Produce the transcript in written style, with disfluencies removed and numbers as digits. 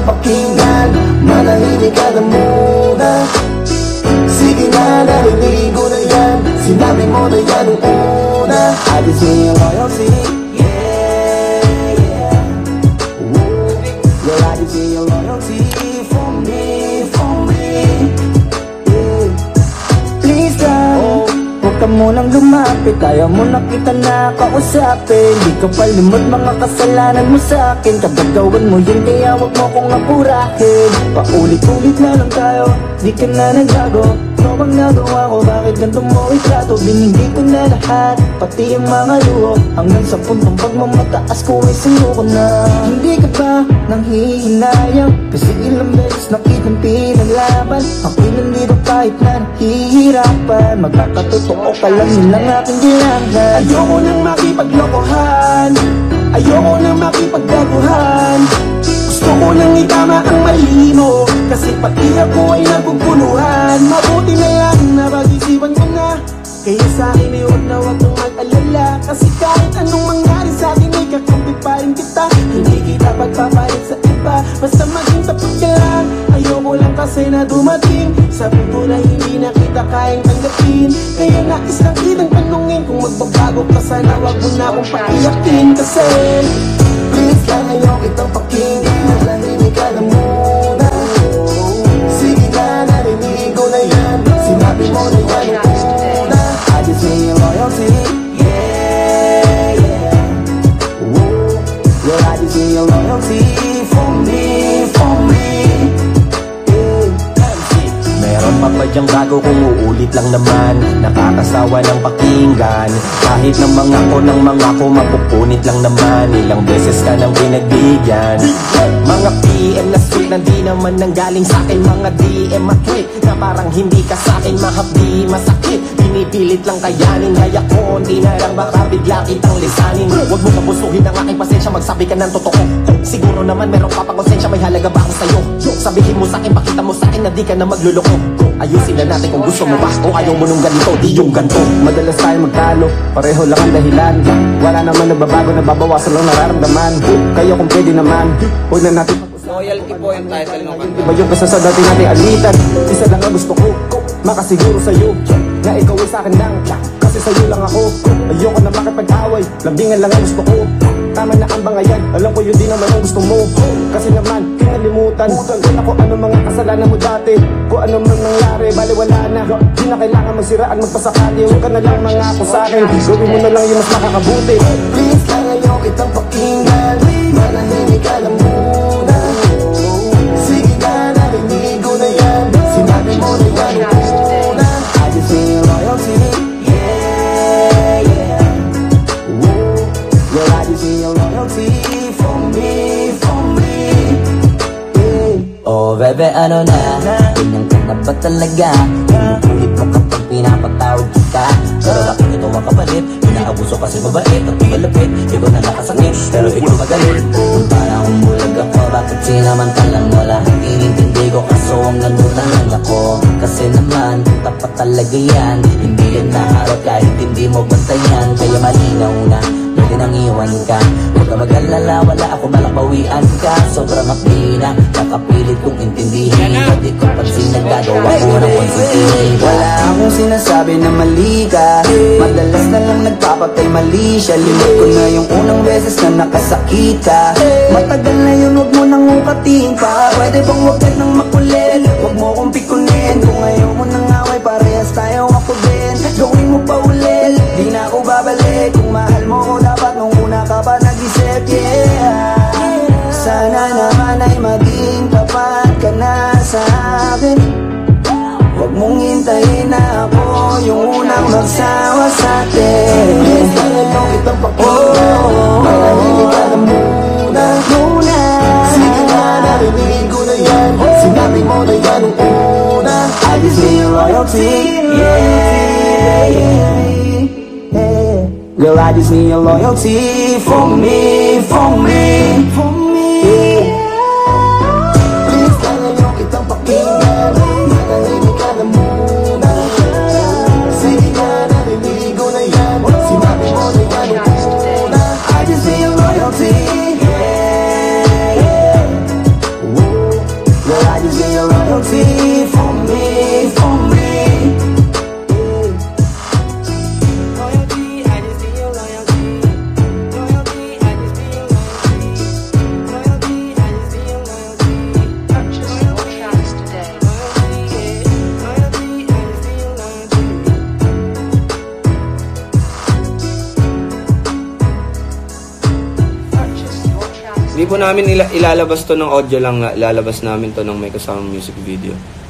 pakinggan, manahimik ka na muna. Sige na, narinig ko na yan, sinabi mo na yan nung una. I just need your loyalty, yeah, yeah. Girl, I just need your loyalty for me, yeah. Please God, huwag ka munang lumapit, ayaw mo na kita nakausapin. Di ka palimot mga kasalanan mo sa'kin. Kapag gawin mo yun, kaya huwag mo kong apurahin. Paulit-ulit na lang tayo, di ka na nagbago. Ikaw ang nagawa ko, bakit ganito mo itrato? Binigay ko na lahat, pati ang mga luho. Hanggang sa puntong pagmamataas ko ay sinuko na. Hindi ka ba nanghihinayang? Kasi ilang beses na kitang pinaglaban. Ako'y nandito kahit na nahihirapan. Magkakatotoo ka lang, yun lang aking kailangan. Ayoko nang makipaglokohan, ayoko nang makipagdaguhan. Gusto ko nang itama ang mali mo, kasi pati ako ay naguguluhan. Mabuti na lang na pag-isipan ko na, kaya sa'kin ay huwag na huwag kang mag-alala. Kasi kahit anong mangyari sa'kin ay kakampi pa rin kita. Hindi kita pagpapalit sa iba, basta maging tapat ka lang. Ayoko lang kasi na dumating sa punto na hindi na kita kayang tanggapin. Kaya nais lang kitang tanungin, kung magbabago ka sana huwag mo na akong paiyakin. Kasi please lang, ayaw kitang pakinggan, nahimik ka na muna. Sige na, narinig ko na yan, sinabi mo na yan nung una. I just need your loyalty, yeah, yeah. Girl, I just need your loyalty for me, yeah. Meron pa ba dyang bago kung uulit lang naman? Nakakasawa ng pakinggan, kahit ng mga ko mapupunit lang naman. Ilang beses ka nang pinagbigyan. Mga PM na sweet na di naman nanggaling sa'kin. Mga DM at-tweet na parang hindi ka sa'kin mahapdi, masakit. Pinipilit lang kayanin, kaya konti na lang baka bigla kitang lisanin. Huwag mo kapusuhin ang aking pasensya, magsabi ka ng totoo. Siguro naman meron ka pang konsensya, may halaga ba ako sa'yo? Sabihin mo sa'kin, pakita mo sa'kin na di ka na magluloko. Ayusin na natin kung gusto mo ba o ayaw mo nung ganito, di yung ganito. Madalas tayo magtalo, pareho lang ang dahilan. Wala naman nagbabago, nababawasan lang nararamdaman. Kaya kung pwede naman, huwag na natin Loyalty po yung title ng kanta. iba yung kasasa dati nating alitan. Isa lang ang gusto ko, makasiguro sa'yo na ikaw ay sa'kin lang, kasi sa'yo lang ako. Ayoko na makipag-away, lambingan lang ang gusto ko. Tama na ang bangayan, alam ko yun din naman ang gusto mo. Kasi naman, kinalimutan ko na kung ano mga kasalanan mo dati. Kung ano man nangyari, bali wala na. Di na kailangan magsiraan, magpasakali. Huwag ka na lang mangako sa'kin, gawin mo na lang yung mas makakabuti. Please lang, ayaw kitang pakinggan, manahimik ka lang muna. Sige na, narinig ko na yan, sinabi mo na yan nung una. I just need your loyalty, yeah, yeah. Girl, I just need your loyalty for me, yeah. Oh bebe, ano na? Ganyan ka na ba talaga? Inuulit mo kapag pinapatawad kita. Pero bakit ito makapalit? Inaabuso kasi mabait at malapit. Ikaw na nakasakit, pero ikaw magalit. Kung parang umulag ako, bakit sinamantalang wala? Inintindi ko kaso ang nanunan lang ako. Kasi naman, tapat talaga yan. Hindi yan naharap kahit hindi mo bantayan. Kaya malinaw na, pwede nang iwan ka. Huwag ka mag-alala, wala ako malakbawian ka. Sobrang hapdi na, nakapilit kong intindihin. Hindi ko pansin nagagawa ko ng konsintihin. Wala akong sinasabi na mali ka, madalas na lang nagpapatay mali siya. Limot ko na yung unang beses na nakasakit ka. Matagal na yun, huwag mo nang ukatin pa. Pwede bang huwag ka nang makulit? Huwag mo kong pikunin. Kung ayaw mo nang away, parehas tayo ako din. Gawin mo pa ulit, di na ako babalik. Kung mahal mo ko dapat nung una ka pa nag-isip, yeah. Sana naman ay maging tapat ka na sa akin. Huwag mong hintayin na ako yung unang magsawa sa atin. Please lang, ayaw kitang pakinggan, manahimik ka na muna. Sige na, narinig ko na yan, sinabi mo na yan nung una. I just need your loyalty, yeah, yeah. Girl, I just need your loyalty for me, yeah. Please lang, ayaw kitang pakinggan, manahimik ka na muna. Sige na, narinig ko na yan, sinabi mo na yan nung una. I just need your loyalty, yeah, yeah. po namin ilalabas to ng audio lang, ilalabas namin to ng may kasamang music video.